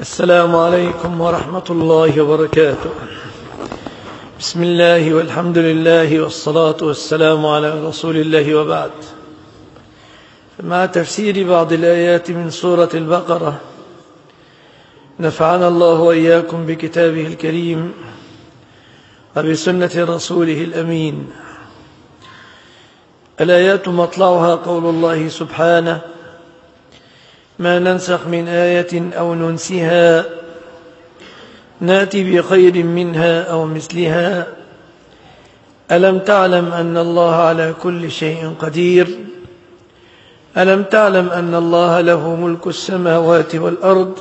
السلام عليكم ورحمة الله وبركاته. بسم الله والحمد لله والصلاة والسلام على رسول الله وبعد. مع تفسير بعض الآيات من سورة البقرة، نفعنا الله وإياكم بكتابه الكريم وبسنة رسوله الأمين. الآيات مطلعها قول الله سبحانه: ما ننسخ من آية أو ننسها نأتي بخير منها أو مثلها ألم تعلم أن الله على كل شيء قدير ألم تعلم أن الله له ملك السماوات والأرض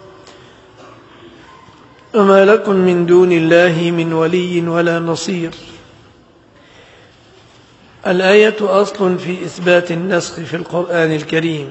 وما لكم من دون الله من ولي ولا نصير. الآية أصل في إثبات النسخ في القرآن الكريم،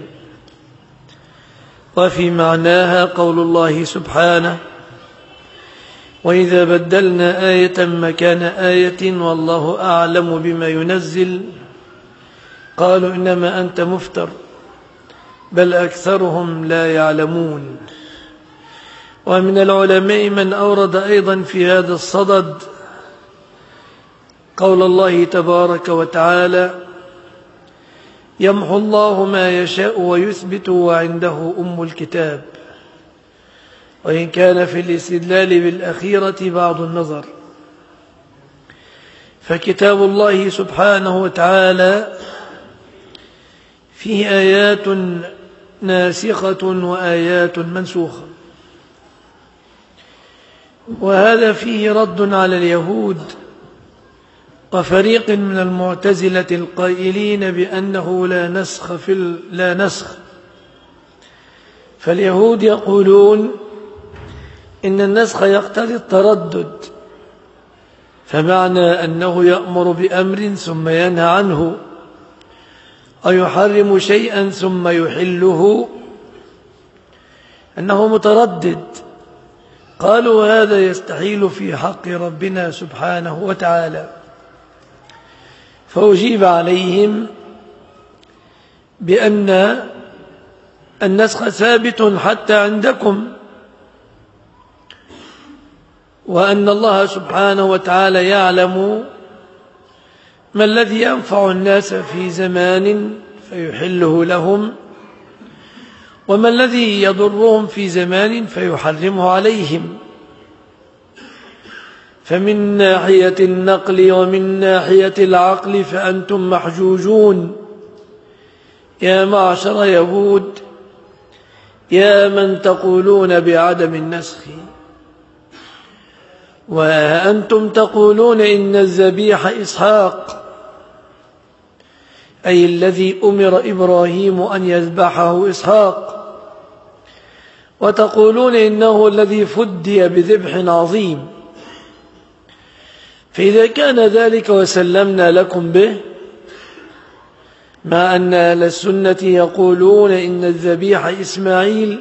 وفي معناها قول الله سبحانه: وإذا بدلنا آية مكان آية والله أعلم بما ينزل قالوا إنما أنت مفتر بل أكثرهم لا يعلمون. ومن العلماء من أورد أيضا في هذا الصدد قول الله تبارك وتعالى: يمحو الله ما يشاء ويثبت وعنده أم الكتاب، وإن كان في الاستدلال بالأخيرة بعض النظر، فكتاب الله سبحانه وتعالى فيه آيات ناسخة وآيات منسوخة، وهذا فيه رد على اليهود وفريق من المعتزلة القائلين بأنه لا نسخ. فاليهود يقولون إن النسخ يقتضي التردد، فمعنى أنه يأمر بأمر ثم ينهى عنه أو يحرم شيئا ثم يحله أنه متردد. قالوا هذا يستحيل في حق ربنا سبحانه وتعالى، فأجيب عليهم بأن النسخ ثابت حتى عندكم، وأن الله سبحانه وتعالى يعلم ما الذي ينفع الناس في زمان فيحله لهم وما الذي يضرهم في زمان فيحرمه عليهم. فمن ناحية النقل ومن ناحية العقل فأنتم محجوجون يا معشر يهود، يا من تقولون بعدم النسخ، وأنتم تقولون إن الذبيح إسحاق، أي الذي أمر إبراهيم أن يذبحه إسحاق، وتقولون إنه الذي فدي بذبح عظيم. فإذا كان ذلك وسلمنا لكم به، مع أن أهل السنة يقولون إن الذبيح إسماعيل،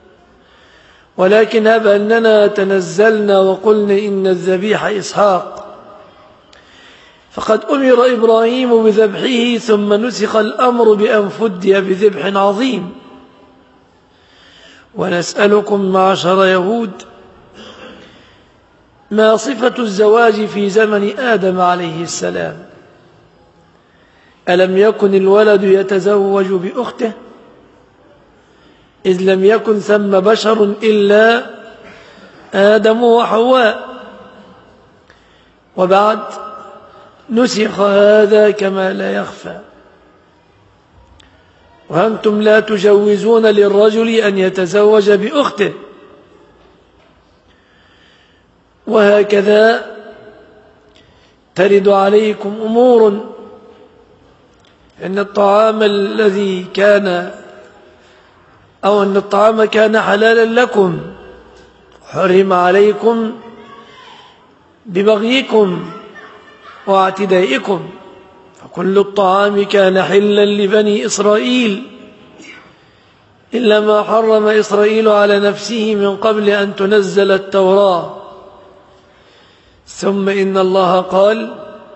ولكن هب أننا تنزلنا وقلنا إن الذبيح إسحاق، فقد أمر إبراهيم بذبحه ثم نسخ الأمر بأن فدي بذبح عظيم. ونسألكم معشر يهود: ما صفة الزواج في زمن آدم عليه السلام؟ ألم يكن الولد يتزوج بأخته؟ إذ لم يكن ثم بشر إلا آدم وحواء، وبعد نسخ هذا كما لا يخفى. وأنتم لا تجوزون للرجل أن يتزوج بأخته. وهكذا ترد عليكم أمور، إن الطعام الذي كان أن الطعام كان حلالا لكم حرم عليكم ببغيكم واعتدائكم، فكل الطعام كان حلا لبني إسرائيل إلا ما حرم إسرائيل على نفسه من قبل أن تنزل التوراة. ثم إن الله قال: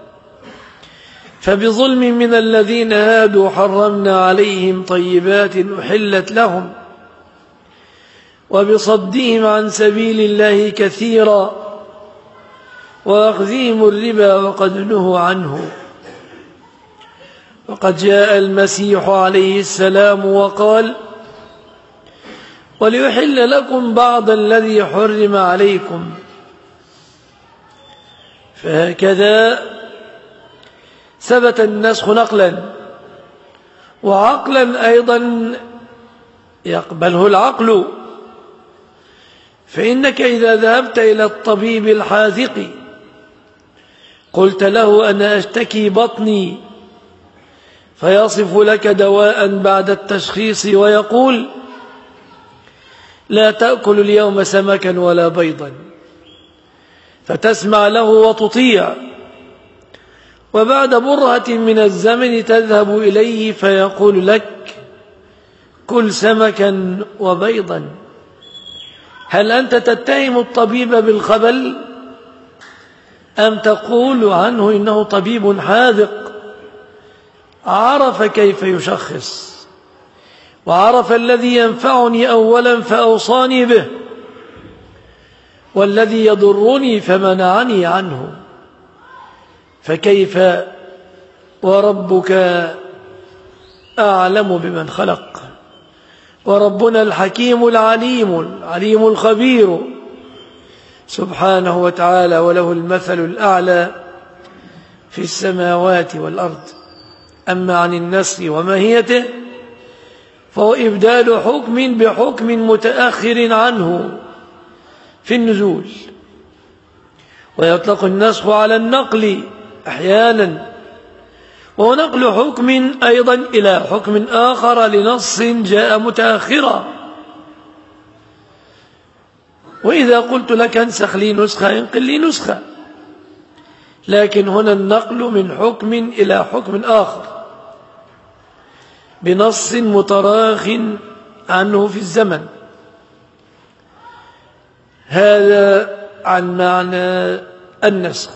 فبظلم من الذين هادوا حرمنا عليهم طيبات أحلت لهم وبصدهم عن سبيل الله كثيرا وأخذهم الربا وقد نهوا عنه. وقد جاء المسيح عليه السلام وقال: وليحل لكم بعض الذي حرم عليكم. فهكذا ثبت النسخ نقلا، وعقلا أيضا يقبله العقل. فإنك إذا ذهبت إلى الطبيب الحاذق قلت له: أنا أشتكي بطني، فيصف لك دواء بعد التشخيص ويقول: لا تأكل اليوم سمكا ولا بيضا، فتسمع له وتطيع، وبعد برهة من الزمن تذهب إليه فيقول لك: كل سمكا وبيضا. هل أنت تتهم الطبيب بالخبل أم تقول عنه إنه طبيب حاذق عرف كيف يشخص، وعرف الذي ينفعني أولا فأوصاني به، والذي يضرني فمنعني عنه؟ فكيف وربك أعلم بمن خلق، وربنا الحكيم العليم الخبير سبحانه وتعالى، وله المثل الأعلى في السماوات والأرض. أما عن النسخ وماهيته فهو إبدال حكم بحكم متأخر عنه في النزول، ويطلق النسخ على النقل أحيانا، وهو نقل حكم أيضا إلى حكم آخر لنص جاء متأخرا. وإذا قلت لك انسخ لي نسخة انقل لي نسخة، لكن هنا النقل من حكم إلى حكم آخر بنص متراخ عنه في الزمن. هذا عن معنى النسخ.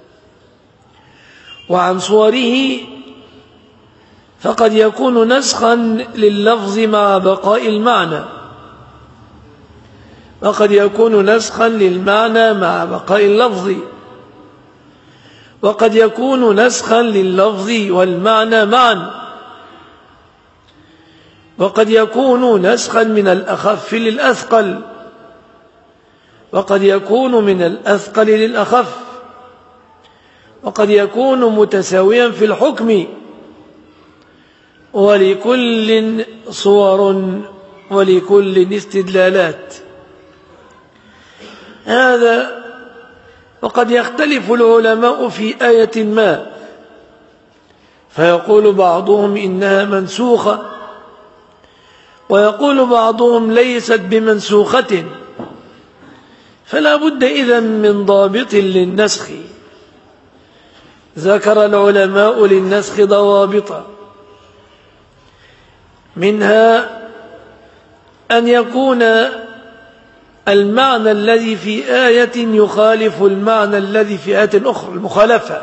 وعن صوره فقد يكون نسخا لللفظ مع بقاء المعنى، وقد يكون نسخا للمعنى مع بقاء اللفظ، وقد يكون نسخا لللفظ والمعنى معا، وقد يكون نسخا من الأخف للأثقل، وقد يكون من الأثقل للأخف، وقد يكون متساويا في الحكم، ولكل صور ولكل استدلالات. هذا وقد يختلف العلماء في آية ما، فيقول بعضهم إنها منسوخة، ويقول بعضهم ليست بمنسوخة، فلا بد إذن من ضابط للنسخ. ذكر العلماء للنسخ ضوابط، منها أن يكون المعنى الذي في آية يخالف المعنى الذي في آية أخرى، المخالفة،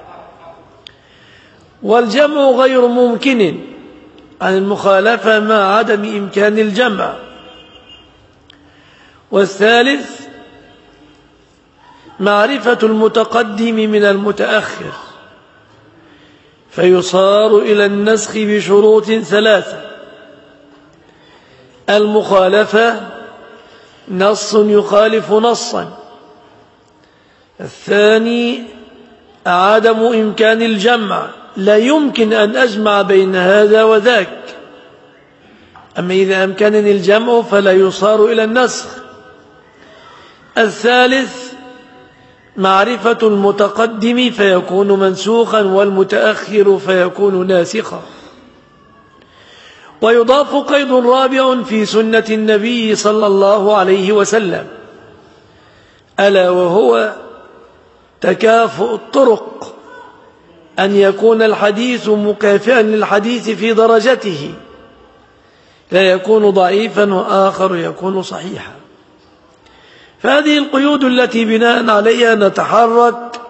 والجمع غير ممكن عن المخالفة مع عدم إمكان الجمع. والثالث معرفة المتقدم من المتأخر، فيصار إلى النسخ بشروط ثلاثة: المخالفة، نص يخالف نصا، الثاني عدم إمكان الجمع، لا يمكن أن أجمع بين هذا وذاك، أما إذا أمكنني الجمع فلا يصار إلى النسخ، الثالث معرفة المتقدم فيكون منسوخا، والمتأخر فيكون ناسخا. ويضاف قيد رابع في سنة النبي صلى الله عليه وسلم، ألا وهو تكافؤ الطرق، أن يكون الحديث مكافئا للحديث في درجته، لا يكون ضعيفا وآخر يكون صحيحا. فهذه القيود التي بناء عليها نتحرك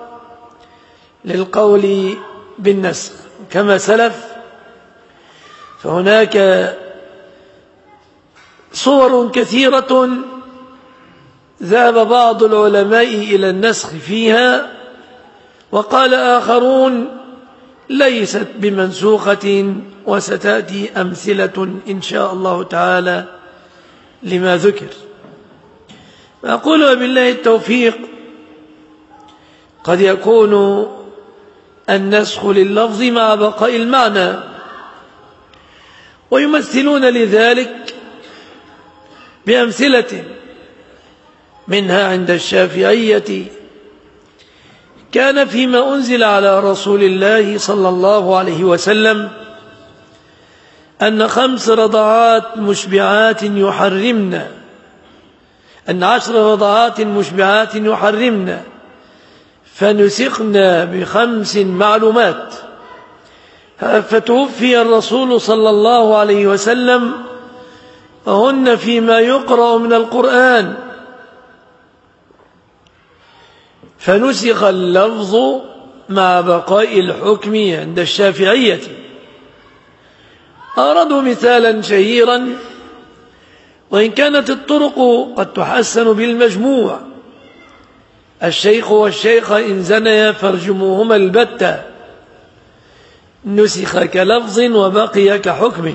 للقول بالنسخ. كما سلف، فهناك صور كثيرة ذهب بعض العلماء إلى النسخ فيها، وقال آخرون ليست بمنسوخة، وستأتي أمثلة إن شاء الله تعالى لما ذكر. أقول بالله التوفيق قد يكون النسخ لللفظ مع بقاء المعنى، ويمثلون لذلك بأمثلة، منها عند الشافعية كان فيما أنزل على رسول الله صلى الله عليه وسلم أن 5 رضعات مشبعات يحرمن، أن 10 رضعات مشبعات يحرمن، فنسخنا ب5 معلومات. فتوفي الرسول صلى الله عليه وسلم وهن فيما يقرأ من القرآن، فنسخ اللفظ مع بقاء الحكم عند الشافعية. أردوا مثالا شهيرا، وإن كانت الطرق قد تحسن بالمجموع: الشيخ والشيخ إن زنيا فارجموهما البتة، نسخ كلفظ وبقي كحكم.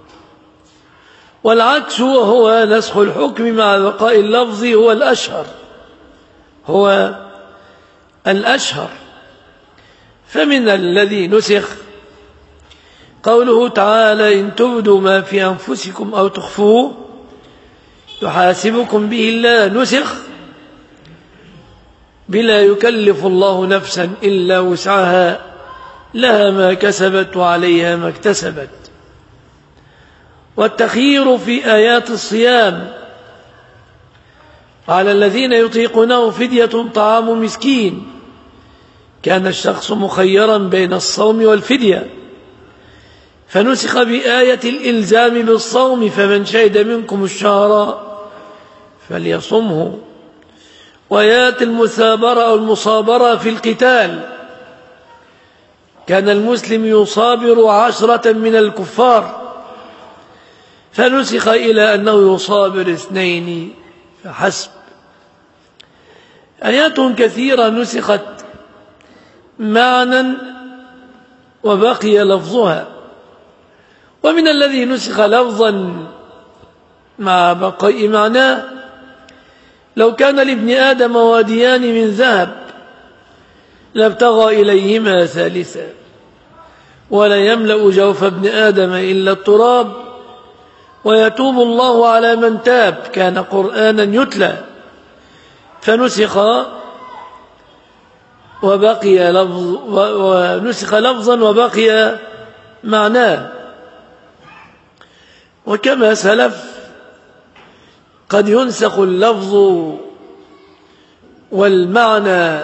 والعكس وهو نسخ الحكم مع بقاء اللفظ هو الأشهر. فمن الذي نسخ قوله تعالى: إن تبدوا ما في أنفسكم أو تخفوه يحاسبكم به الله، نسخ بلا يكلف الله نفسا إلا وسعها، لها ما كسبت وعليها ما اكتسبت. والتخيير في آيات الصيام: على الذين يطيقونه فدية طعام مسكين، كان الشخص مخيرا بين الصوم والفدية، فنسخ بآية الإلزام بالصوم: فمن شهد منكم الشهر فليصمه. وآيات المثابرة أو المصابرة في القتال: كان المسلم يصابر 10 من الكفار، فنسخ إلى أنه يصابر 2 فحسب. آيات كثيرة نسخت معنى وبقي لفظها. ومن الذي نسخ لفظا مع بقاء معناه: لو كان لابن آدم واديان من ذهب لابتغى إليهما ثالثا، ولا يملأ جوف ابن آدم إلا التراب، ويتوب الله على من تاب، كان قرآنا يتلى، فنسخ وبقي لفظ، ونسخ لفظا وبقي معناه. وكما سلف قد ينسخ اللفظ والمعنى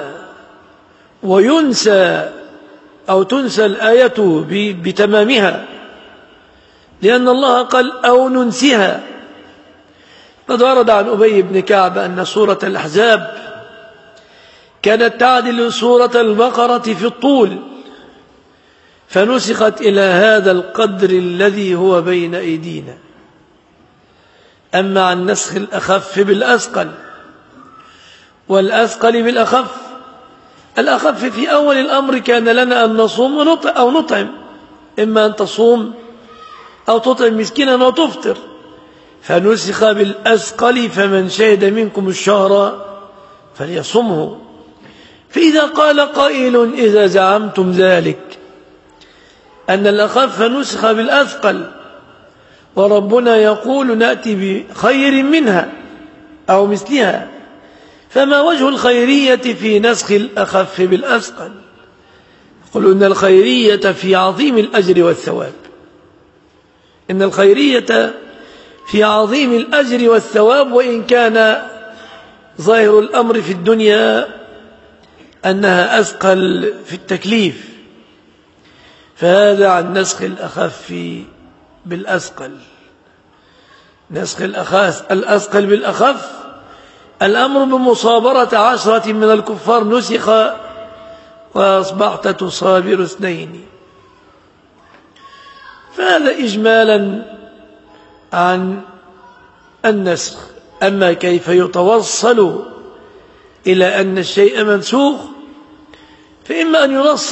وينسى أو تنسى الآية بتمامها، لأن الله قال: أو ننسها. قد ورد عن أبي بن كعب أن سورة الأحزاب كانت تعدل سورة البقرة في الطول، فنسخت إلى هذا القدر الذي هو بين أيدينا. أما عن نسخ الأخف بالأثقل والأثقل بالأخف: الأخف في أول الأمر كان لنا أن نصوم أو نطعم، إما أن تصوم أو تطعم مسكينا وتفطر، فنسخ بالأثقل: فمن شهد منكم الشهر فليصمه. فإذا قال قائل: إذا زعمتم ذلك أن الأخف نسخ بالأثقل، وربنا يقول نأتي بخير منها أو مثلها، فما وجه الخيرية في نسخ الأخف بالأثقل؟ يقول إن الخيرية في عظيم الأجر والثواب، إن الخيرية في عظيم الأجر والثواب، وإن كان ظاهر الأمر في الدنيا أنها أثقل في التكليف. فهذا عن نسخ الأخف بالأثقل. نسخ الأثقل بالأخف: الأمر بمصابرة 10 من الكفار، نسخ وأصبحت تصابر 2. فهذا إجمالا عن النسخ. أما كيف يتوصل إلى أن الشيء منسوخ، فإما أن ينص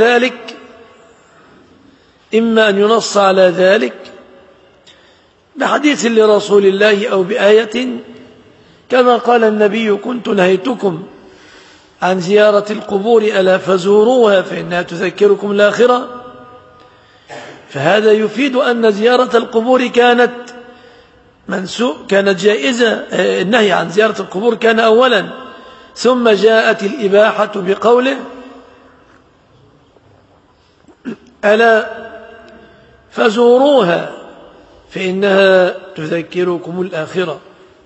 على ذلك بحديث لرسول الله أو بآية، كما قال النبي: كنت نهيتكم عن زيارة القبور ألا فزوروها فإنها تذكركم الآخرة. فهذا يفيد أن زيارة القبور كانت جائزة. النهي عن زيارة القبور كان أولا، ثم جاءت الإباحة بقوله: ألا فزوروها فإنها تذكركم الآخرة.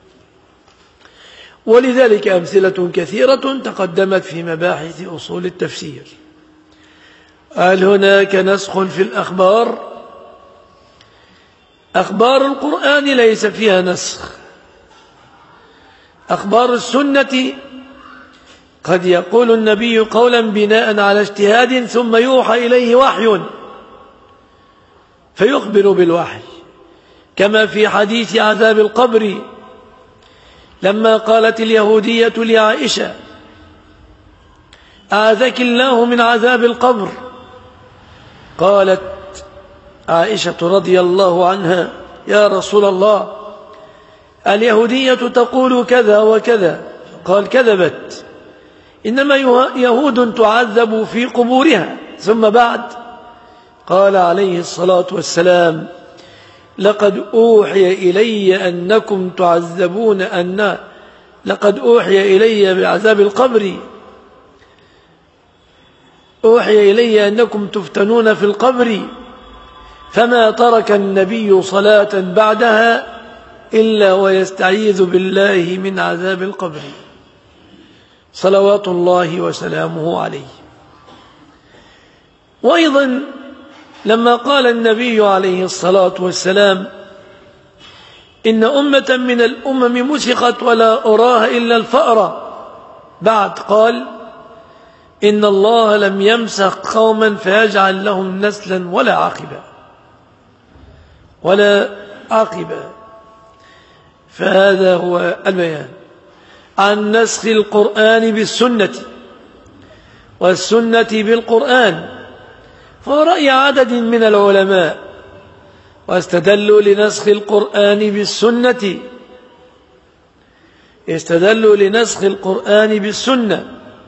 ولذلك أمثلة كثيرة تقدمت في مباحث أصول التفسير. هل هناك نسخ في الأخبار؟ أخبار القرآن ليس فيها نسخ. أخبار السنة قد يقول النبي قولا بناء على اجتهاد ثم يوحى إليه وحي فيخبر بالوحي، كما في حديث عذاب القبر لما قالت اليهودية لعائشة: أعاذك الله من عذاب القبر. قالت عائشة رضي الله عنها: يا رسول الله، اليهودية تقول كذا وكذا. قال: كذبت، إنما يهود تعذب في قبورها. ثم بعد قال عليه الصلاة والسلام: لقد أوحي إلي أنكم تعذبون، لقد أوحي إلي بعذاب القبر، أوحي إلي أنكم تفتنون في القبر، فما ترك النبي صلاة بعدها إلا ويستعيذ بالله من عذاب القبر صلوات الله وسلامه عليه. وأيضا لما قال النبي عليه الصلاة والسلام: إن أمة من الأمم مسخت ولا أراها إلا الفأرة، بعد قال: إن الله لم يمسخ قوما فيجعل لهم نسلا ولا عاقبة. فهذا هو البيان عن نسخ القرآن بالسنة والسنة بالقرآن. فهو رأي عدد من العلماء، واستدلوا لنسخ القرآن بالسنة، استدلوا لنسخ القرآن بالسنة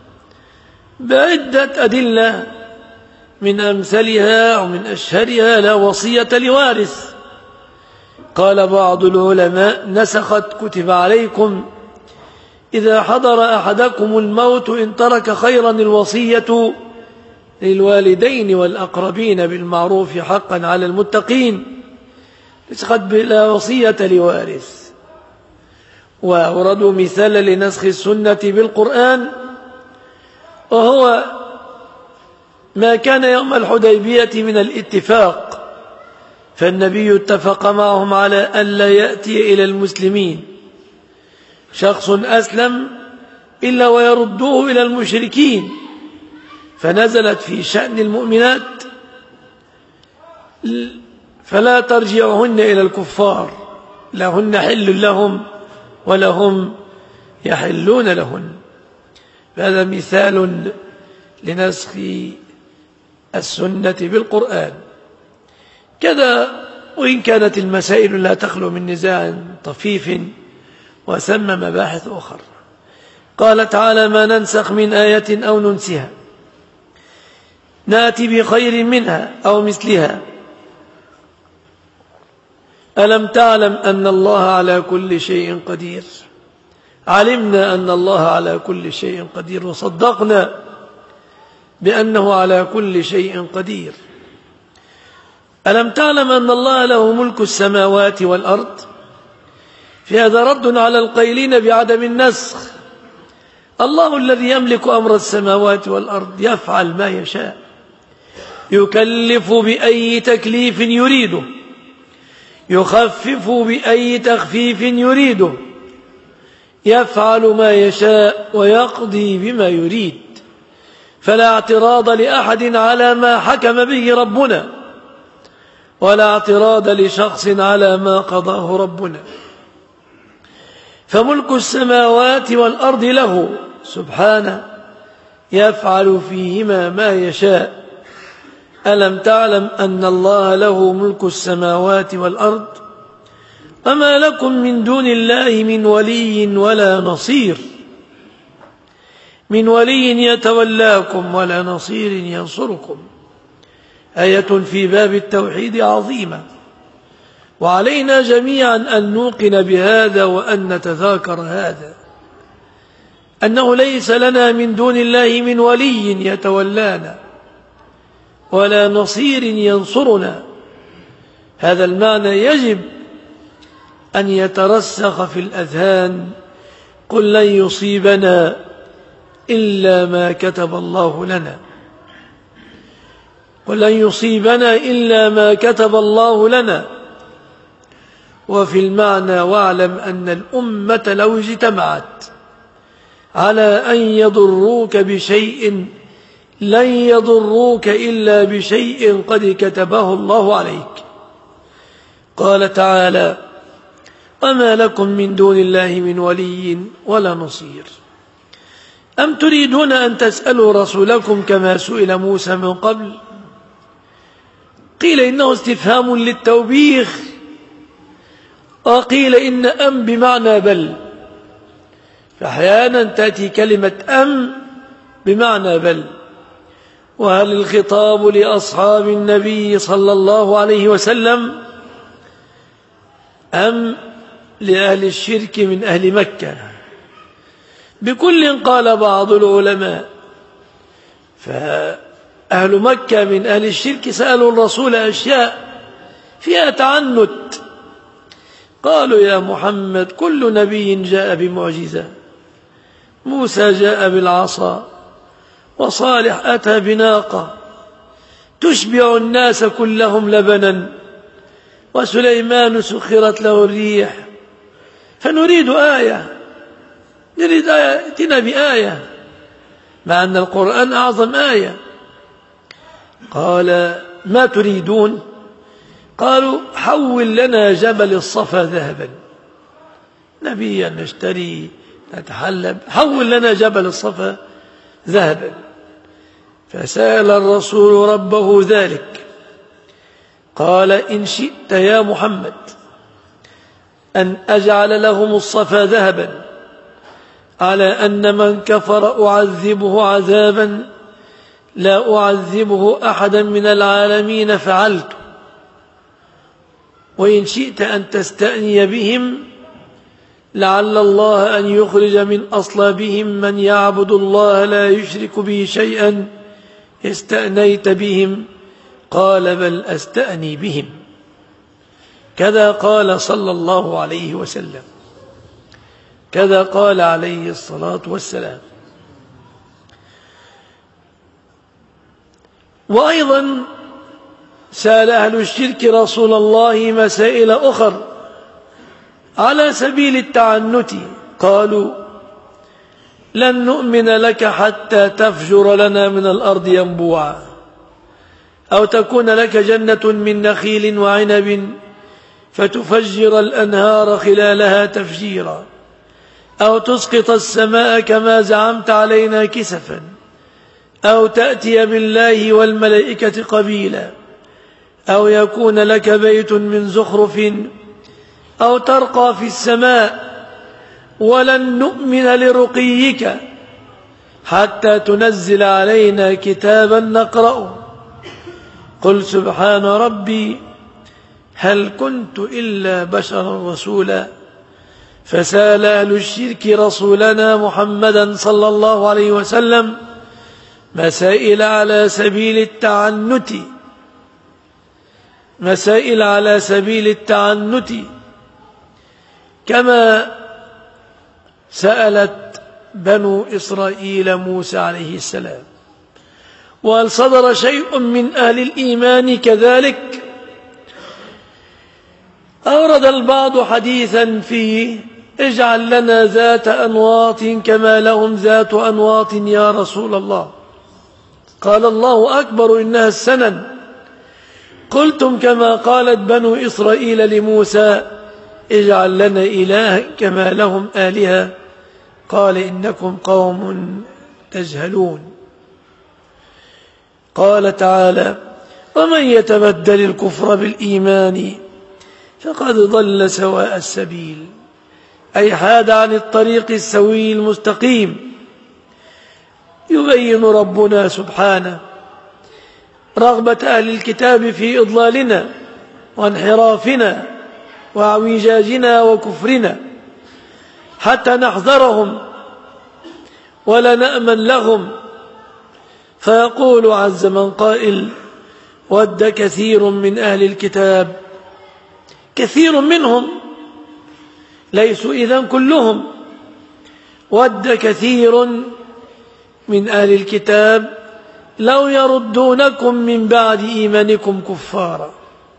بعدة أدلة، من أمثلها ومن أشهرها: لا وصية لوارث. قال بعض العلماء: نسخت كتب عليكم إذا حضر أحدكم الموت إن ترك خيرا الوصية للوالدين والأقربين بالمعروف حقا على المتقين. نسخت لا وصية لوارث. وأوردوا مثالا لنسخ السنة بالقرآن، وهو ما كان يوم الحديبية من الاتفاق، فالنبي اتفق معهم على أن لا يأتي إلى المسلمين شخص أسلم إلا ويردوه إلى المشركين، فنزلت في شأن المؤمنات: فلا ترجعهن إلى الكفار، لهن حل لهم ولهم يحلون لهن. هذا مثال لنسخ السنة بالقرآن. كذا وإن كانت المسائل لا تخلو من نزاع طفيف وثم مباحث أخرى. قال تعالى: ما ننسخ من آية أو ننسها نأتي بخير منها أو مثلها ألم تعلم أن الله على كل شيء قدير. علمنا أن الله على كل شيء قدير، وصدقنا بأنه على كل شيء قدير. ألم تعلم أن الله له ملك السماوات والأرض. في هذا رد على القائلين بعدم النسخ. الله الذي يملك أمر السماوات والأرض يفعل ما يشاء، يكلف بأي تكليف يريده، يخفف بأي تخفيف يريده، يفعل ما يشاء ويقضي بما يريد. فلا اعتراض لأحد على ما حكم به ربنا، ولا اعتراض لشخص على ما قضاه ربنا. فملك السماوات والأرض له سبحانه يفعل فيهما ما يشاء. ألم تعلم أن الله له ملك السماوات والأرض وما لكم من دون الله من ولي ولا نصير. من ولي يتولاكم ولا نصير ينصركم. آية في باب التوحيد عظيمة، وعلينا جميعا أن نوقن بهذا وأن نتذاكر هذا، أنه ليس لنا من دون الله من ولي يتولانا ولا نصير ينصرنا. هذا المعنى يجب أن يترسخ في الأذهان. قل لن يصيبنا إلا ما كتب الله لنا، قل لن يصيبنا إلا ما كتب الله لنا. وفي المعنى واعلم أن الأمة لو اجتمعت على أن يضروك بشيء لن يضروك إلا بشيء قد كتبه الله عليك. قال تعالى وما لكم من دون الله من ولي ولا نصير. أم تريدون أن تسألوا رسولكم كما سئل موسى من قبل؟ قيل إنه استفهام للتوبيخ، وقيل إن أم بمعنى بل، فأحيانا تأتي كلمة أم بمعنى بل. وهل الخطاب لأصحاب النبي صلى الله عليه وسلم أم لأهل الشرك من أهل مكة؟ بكل قال بعض العلماء، فأهل مكة من أهل الشرك سألوا الرسول أشياء فيها تعنت. قالوا يا محمد كل نبي جاء بمعجزة، موسى جاء بالعصا، وصالح أتى بناقة تشبع الناس كلهم لبنا، وسليمان سخرت له الريح. فنريد آية، نريد آية، ائتنا بآية، مع أن القرآن أعظم آية. قال ما تريدون؟ قالوا حول لنا جبل الصفا ذهبا، نبيا نشتري نتحلب، حول لنا جبل الصفا ذهبا. فسأل الرسول ربه ذلك، قال إن شئت يا محمد أن أجعل لهم الصفا ذهبا على أن من كفر أعذبه عذابا لا أعذبه أحدا من العالمين فعلت، وإن شئت أن تستأني بهم لعل الله أن يخرج من أصلابهم من يعبد الله لا يشرك به شيئا استأنيت بهم. قال بل أستأني بهم. كذا قال صلى الله عليه وسلم، كذا قال عليه الصلاة والسلام. وأيضا سأل أهل الشرك رسول الله مسائل أخر على سبيل التعنت. قالوا لن نؤمن لك حتى تفجر لنا من الأرض ينبوعا، أو تكون لك جنة من نخيل وعنب فتفجر الأنهار خلالها تفجيرا، أو تسقط السماء كما زعمت علينا كسفا، أو تأتي بالله والملائكة قبيلا، أو يكون لك بيت من زخرف، أو ترقى في السماء. ولن نؤمن لرقيك حتى تنزل علينا كتابا نقرأه. قل سبحان ربي هل كنت إلا بشرا رسولا. فسأل أهل الشرك رسولنا محمدا صلى الله عليه وسلم مسائل على سبيل التعنت، مسائل على سبيل التعنت، كما سألت بنو إسرائيل موسى عليه السلام. وهل صدر شيء من أهل الإيمان كذلك؟ أورد البعض حديثا فيه اجعل لنا ذات أنواط كما لهم ذات أنواط يا رسول الله. قال الله أكبر إنها السنن. قلتم كما قالت بنو إسرائيل لموسى اجعل لنا إلها كما لهم آلهة قال إنكم قوم تجهلون. قال تعالى ومن يتبدل الكفر بالإيمان فقد ضل سواء السبيل، أي حاد عن الطريق السوي المستقيم. يبين ربنا سبحانه رغبة أهل الكتاب في إضلالنا وانحرافنا واعوجاجنا وكفرنا حتى نحذرهم ولا نأمن لهم. فيقول عز من قائل ود كثير من أهل الكتاب، كثير منهم ليسوا إذن كلهم، ود كثير من أهل الكتاب لو يردونكم من بعد إيمانكم كفارا.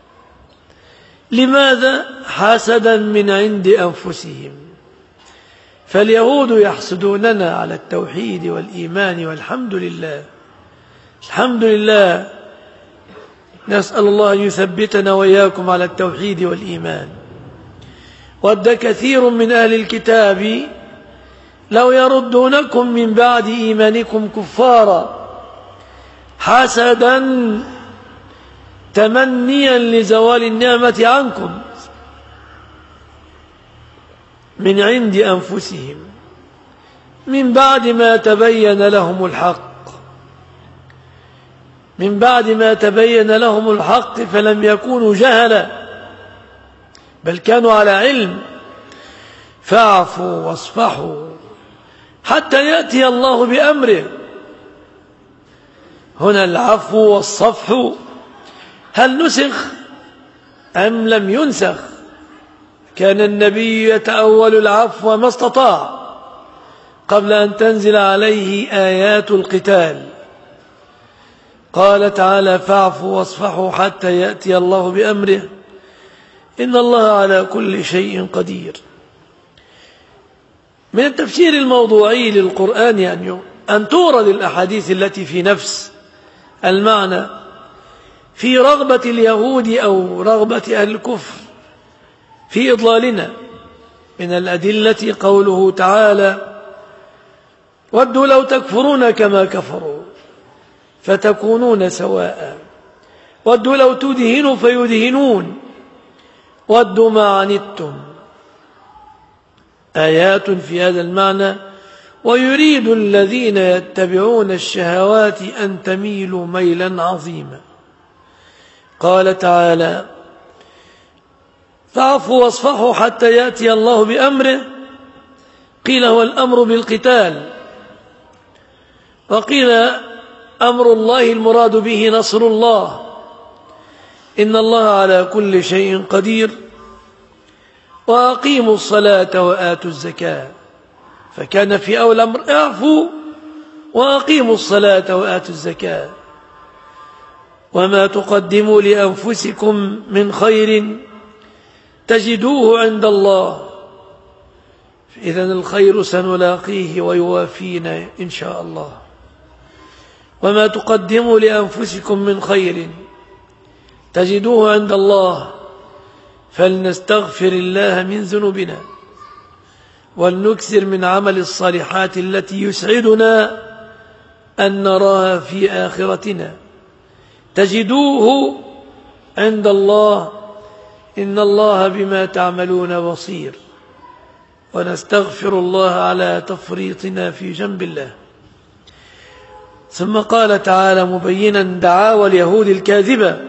لماذا؟ حسدا من عند أنفسهم. فاليهود يحسدوننا على التوحيد والإيمان، والحمد لله الحمد لله، نسأل الله أن يثبتنا وإياكم على التوحيد والإيمان. ود كثير من أهل الكتاب لو يردونكم من بعد إيمانكم كفارا حسدا تمنيا لزوال النعمة عنكم من عند أنفسهم من بعد ما تبين لهم الحق، من بعد ما تبين لهم الحق، فلم يكونوا جهلا بل كانوا على علم. فاعفوا واصفحوا حتى يأتي الله بأمره. هنا العفو والصفح هل نسخ أم لم ينسخ؟ كان النبي يتأول العفو ما استطاع قبل أن تنزل عليه آيات القتال. قال تعالى فاعفوا واصفحوا حتى يأتي الله بأمره إن الله على كل شيء قدير. من التفسير الموضوعي للقرآن أن تورد الأحاديث التي في نفس المعنى في رغبة اليهود أو رغبة أهل الكفر في إضلالنا. من الأدلة قوله تعالى ودوا لو تكفرون كما كفروا فتكونون سواء، ودوا لو تدهنوا فيدهنون، ودوا ما عنتم. آيات في هذا المعنى. ويريد الذين يتبعون الشهوات أن تميلوا ميلا عظيما. قال تعالى فاعفوا واصفحوا حتى يأتي الله بأمره. قيل هو الأمر بالقتال، وقيل أمر الله المراد به نصر الله، إن الله على كل شيء قدير. وأقيموا الصلاة وآتوا الزكاة، فكان في أول أمر اعفوا وأقيموا الصلاة وآتوا الزكاة. وما تقدموا لأنفسكم من خير تجدوه عند الله، إذن الخير سنلاقيه ويوافينا إن شاء الله. وما تقدموا لأنفسكم من خير تجدوه عند الله فلنستغفر الله من ذنوبنا ولنكثر من عمل الصالحات التي يسعدنا أن نراها في آخرتنا. تجدوه عند الله إن الله بما تعملون بصير. ونستغفر الله على تفريطنا في جنب الله. ثم قال تعالى مبينا دعاوى اليهود الكاذبة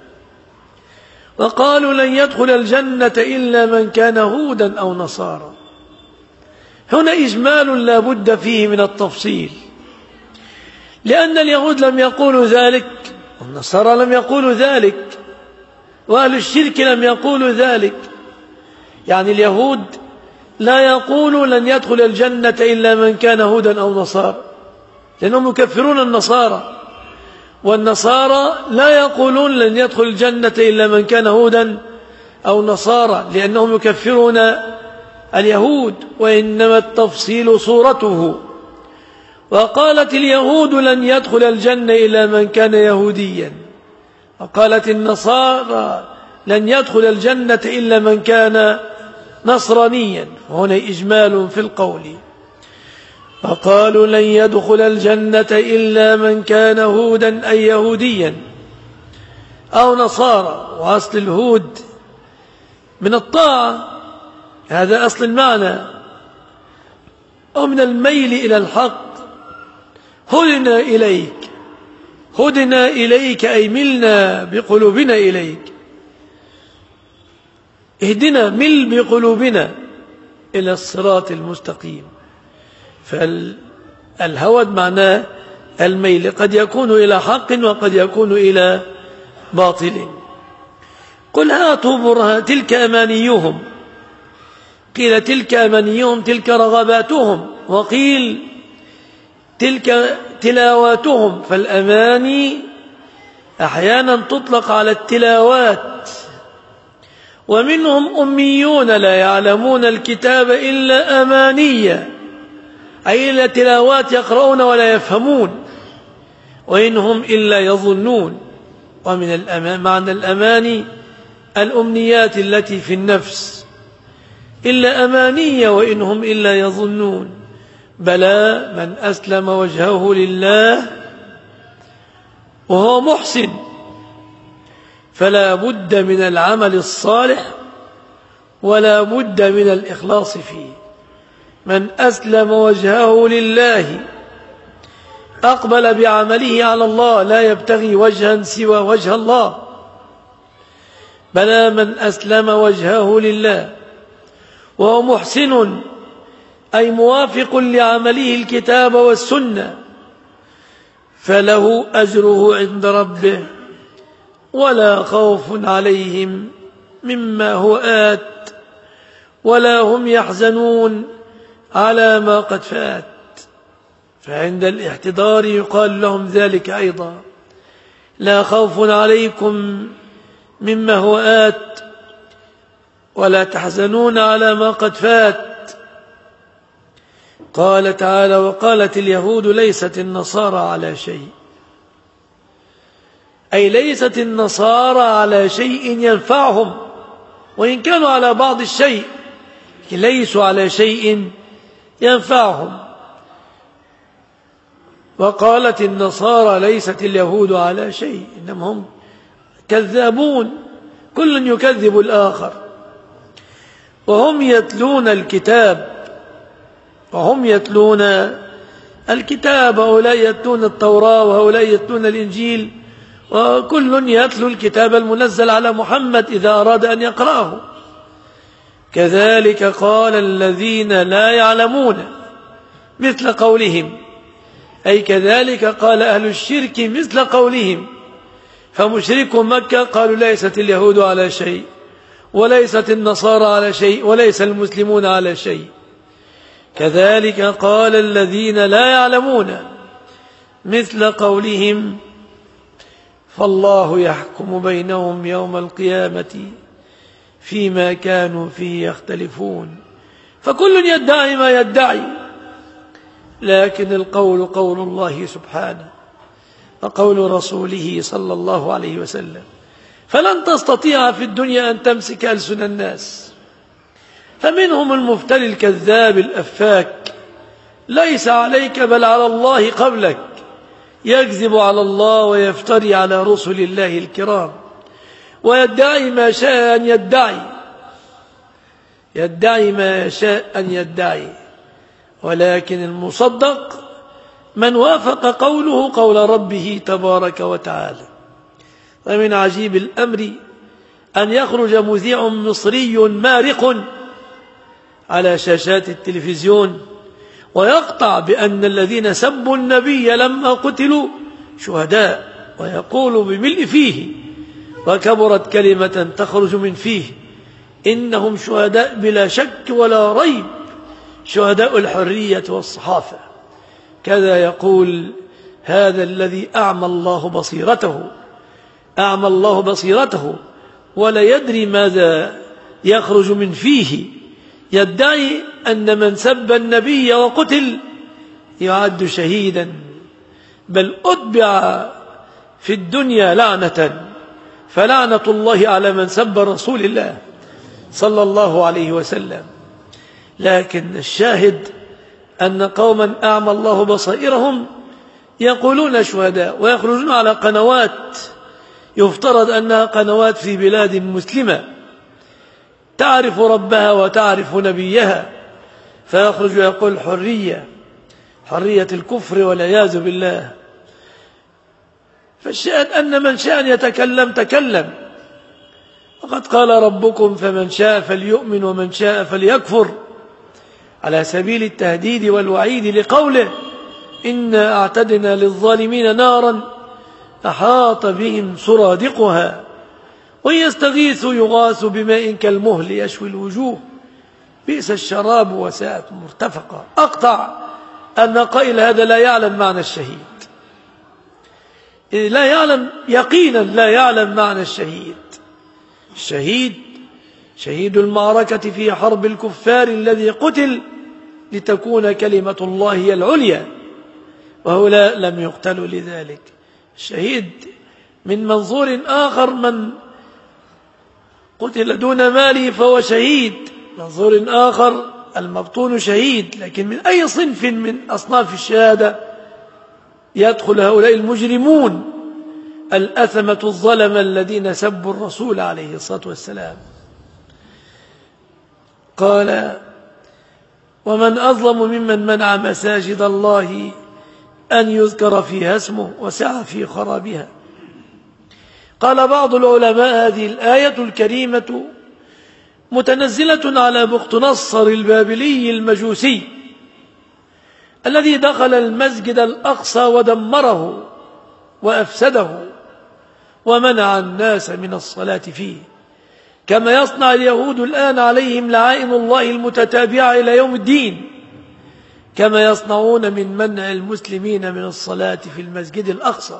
وقالوا لن يدخل الجنة إلا من كان هودا أو نصارى. هنا إجمال لا بد فيه من التفصيل، لأن اليهود لم يقولوا ذلك، والنصارى لم يقولوا ذلك، وأهل الشرك لم يقولوا ذلك. يعني اليهود لا يقولوا لن يدخل الجنة إلا من كان هودا أو نصارى، لأنهم يكفرون النصارى. والنصارى لا يقولون لن يدخل الجنة إلا من كان هودا أو نصارى، لأنهم يكفرون اليهود، وإنما التفصيل صورته. وقالت اليهود لن يدخل الجنة إلا من كان يهوديا، وقالت النصارى لن يدخل الجنة إلا من كان نصرانيا، هنا إجمال في القول. وقالوا لن يدخل الجنة إلا من كان هودا أي يهوديا أو نصارى، وأصل الهود من الطاعة، هذا أصل المعنى، أو من الميل إلى الحق. هدنا إليك، هدنا إليك أي ملنا بقلوبنا إليك، اهدنا مل بقلوبنا إلى الصراط المستقيم. فالهود معناه الميل، قد يكون إلى حق وقد يكون إلى باطل. قل هاتوا برهان، تلك أمانيهم، قيل تلك أمانيهم تلك رغباتهم، وقيل تلك تلاواتهم. فالأماني أحيانا تطلق على التلاوات. ومنهم أميون لا يعلمون الكتاب إلا أمانية، أي إلا تلاوات يقرؤون ولا يفهمون، وإنهم إلا يظنون. ومن معنى الأماني الأمنيات التي في النفس، إلا أمانية وإنهم إلا يظنون. بلى من أسلم وجهه لله وهو محسن فلا بد من العمل الصالح ولا بد من الإخلاص فيه. من أسلم وجهه لله أقبل بعمله على الله، لا يبتغي وجها سوى وجه الله. بلى من أسلم وجهه لله وهو محسن أي موافق لعمله الكتاب والسنة، فله أجره عند ربه ولا خوف عليهم مما هو آت ولا هم يحزنون على ما قد فات. فعند الاحتضار يقال لهم ذلك أيضا، لا خوف عليكم مما هو آت ولا تحزنون على ما قد فات. قال تعالى وقالت اليهود ليست النصارى على شيء، أي ليست النصارى على شيء ينفعهم، وإن كانوا على بعض الشيء ليسوا على شيء ينفعهم. وقالت النصارى ليست اليهود على شيء، إنما هم كذابون، كل يكذب الآخر. وهم يتلون الكتاب، وهم يتلون الكتاب، هؤلاء يتلون التوراة وهؤلاء يتلون الإنجيل، وكل يتلو الكتاب المنزل على محمد إذا أراد أن يقرأه. كذلك قال الذين لا يعلمون مثل قولهم، أي كذلك قال أهل الشرك مثل قولهم. فمشرك مكة قالوا ليست اليهود على شيء وليست النصارى على شيء وليس المسلمون على شيء. كذلك قال الذين لا يعلمون مثل قولهم، فالله يحكم بينهم يوم القيامة فيما كانوا فيه يختلفون. فكل يدعي ما يدعي، لكن القول قول الله سبحانه وقول رسوله صلى الله عليه وسلم. فلن تستطيع في الدنيا أن تمسك ألسن الناس، فمنهم المفتري الكذاب الأفاك، ليس عليك بل على الله قبلك، يكذب على الله ويفتري على رسل الله الكرام، ويدعي ما شاء أن يدعي ما شاء أن يدعي. ولكن المصدق من وافق قوله قول ربه تبارك وتعالى. ومن عجيب الأمر أن يخرج مذيع مصري مارق على شاشات التلفزيون ويقطع بأن الذين سبوا النبي لما قتلوا شهداء، ويقول بملء فيه وكبرت كلمة تخرج من فيه إنهم شهداء بلا شك ولا ريب، شهداء الحرية والصحافة. كذا يقول هذا الذي أعمى الله بصيرته ولا يدري ماذا يخرج من فيه، يدعي أن من سب النبي وقتل يعد شهيدا، بل أتبع في الدنيا لعنة، فلعنة الله على من سب رسول الله صلى الله عليه وسلم. لكن الشاهد أن قوما أعمى الله بصائرهم يقولون شهداء ويخرجون على قنوات يفترض أنها قنوات في بلاد مسلمة تعرف ربها وتعرف نبيها، فيخرج ويقول حرية الكفر والعياذ بالله. فالشاهد أن من شاء يتكلم تكلم، وقد قال ربكم فمن شاء فليؤمن ومن شاء فليكفر، على سبيل التهديد والوعيد لقوله إنا أعتدنا للظالمين نارا أحاط بهم سرادقها وإن يستغيثوا يغاثوا بماء كالمهل يشوي الوجوه بئس الشراب وساءت مرتفقا. أقطع أن قائل هذا لا يعلم معنى الشهيد، لا يعلم يقينا، لا يعلم معنى الشهيد. الشهيد شهيد المعركة في حرب الكفار الذي قتل لتكون كلمة الله هي العليا، وهؤلاء لم يقتلوا لذلك. الشهيد من منظور آخر من قتل دون ماله فهو شهيد، منظور آخر المبطون شهيد. لكن من أي صنف من أصناف الشهادة يدخل هؤلاء المجرمون الأثمة الظلمة الذين سبوا الرسول عليه الصلاة والسلام؟ قال ومن أظلم ممن منع مساجد الله أن يذكر فيها اسمه وسعى في خرابها. قال بعض العلماء هذه الآية الكريمة متنزلة على بختنصر البابلي المجوسي الذي دخل المسجد الأقصى ودمره وأفسده ومنع الناس من الصلاة فيه، كما يصنع اليهود الآن عليهم لعائن الله المتتابعة إلى يوم الدين، كما يصنعون من منع المسلمين من الصلاة في المسجد الأقصى.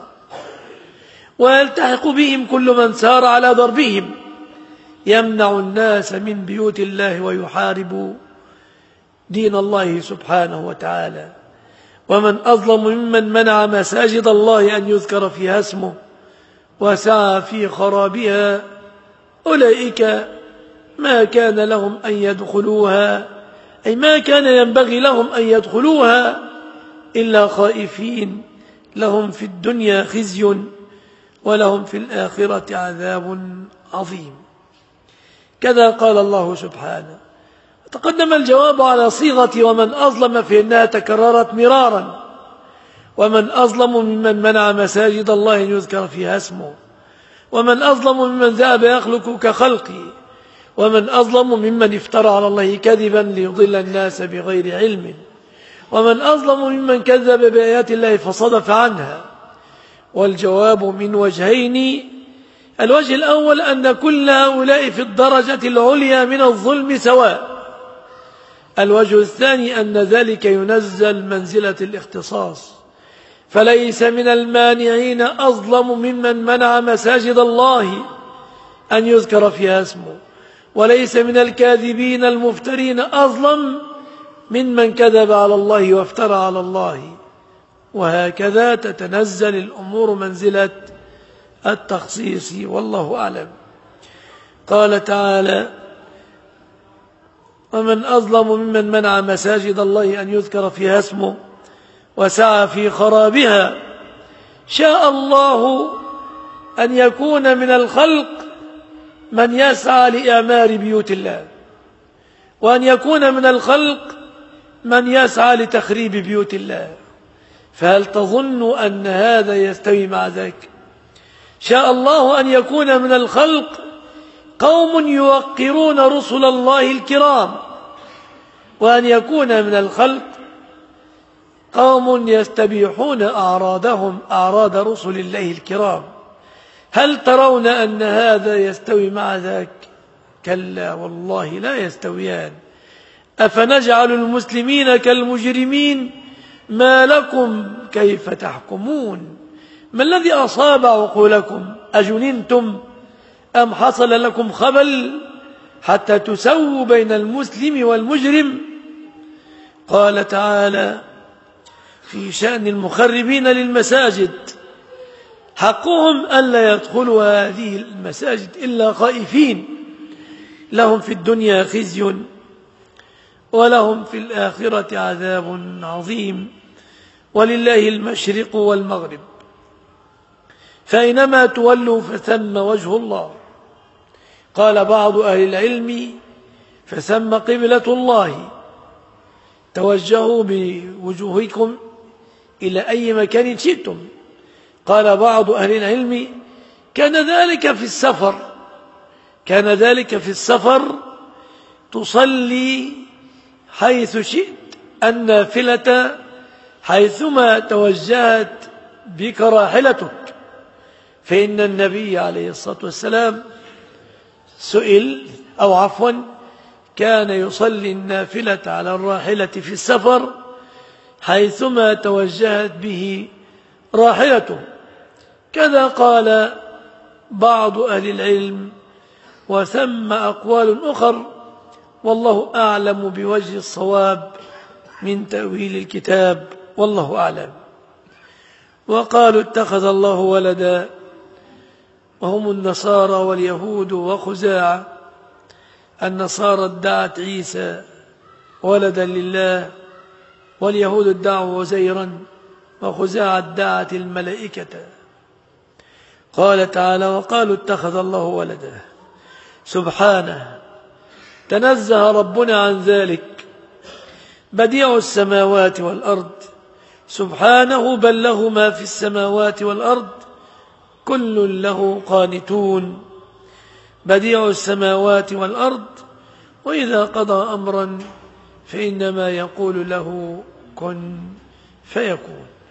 ويلتحق بهم كل من سار على ضربهم يمنع الناس من بيوت الله ويحارب دين الله سبحانه وتعالى. ومن أظلم ممن منع مساجد الله أن يذكر فيها اسمه وسعى في خرابها أولئك ما كان لهم أن يدخلوها، أي ما كان ينبغي لهم أن يدخلوها إلا خائفين، لهم في الدنيا خزي ولهم في الآخرة عذاب عظيم. كذا قال الله سبحانه. تقدم الجواب على صيغة ومن أظلم في أنها تكررت مرارا. ومن أظلم ممن منع مساجد الله أن يذكر فيها اسمه، ومن أظلم ممن ذهب يخلق كخلقه، ومن أظلم ممن افترى على الله كذبا ليضل الناس بغير علم، ومن أظلم ممن كذب بآيات الله فصدف عنها. والجواب من وجهين: الوجه الأول أن كل هؤلاء في الدرجة العليا من الظلم سواء. الوجه الثاني أن ذلك ينزل منزلة الاختصاص، فليس من المانعين أظلم ممن منع مساجد الله أن يذكر فيها اسمه، وليس من الكاذبين المفترين أظلم ممن كذب على الله وافترى على الله. وهكذا تتنزل الأمور منزلة التخصيص، والله أعلم. قال تعالى: ومن أظلم ممن منع مساجد الله أن يذكر فيها اسمه وسعى في خرابها. شاء الله أن يكون من الخلق من يسعى لإعمار بيوت الله، وأن يكون من الخلق من يسعى لتخريب بيوت الله، فهل تظن أن هذا يستوي مع ذاك؟ شاء الله أن يكون من الخلق قوم يوقرون رسل الله الكرام، وأن يكون من الخلق قوم يستبيحون أعراضهم أعراض رسل الله الكرام. هل ترون أن هذا يستوي مع ذاك؟ كلا والله لا يستويان. أفنجعل المسلمين كالمجرمين؟ ما لكم كيف تحكمون؟ ما الذي أصاب عقولكم؟ أجننتم أم حصل لكم خبل حتى تسووا بين المسلم والمجرم؟ قال تعالى في شأن المخربين للمساجد: حقهم ألا يدخلوا هذه المساجد إلا خائفين، لهم في الدنيا خزي ولهم في الآخرة عذاب عظيم ولله المشرق والمغرب فأينما تولوا فثم وجه الله. قال بعض أهل العلم فثم قبلة الله، توجهوا بوجوهكم إلى أي مكان شئتم. قال بعض أهل العلم كان ذلك في السفر تصلي حيث شئت النافلة حيثما توجهت بك راحلتك، فإن النبي عليه الصلاة والسلام كان يصلي النافلة على الراحلة في السفر حيثما توجهت به راحلته. كذا قال بعض أهل العلم، وثم أقوال أخر والله أعلم بوجه الصواب من تأويل الكتاب، والله أعلم. وقالوا اتخذ الله ولدا، وهم النصارى واليهود وخزاعة. النصارى ادعت عيسى ولدا لله، واليهود ادعوا عزيرا، وخزاعة ادعت الملائكة. قال تعالى وقالوا اتخذ الله ولدا. سبحانه، تنزه ربنا عن ذلك، بديع السماوات والأرض سبحانه، بل له ما في السماوات والأرض كل له قانتون. بديع السماوات والأرض، وإذا قضى أمرا فإنما يقول له كن فيكون.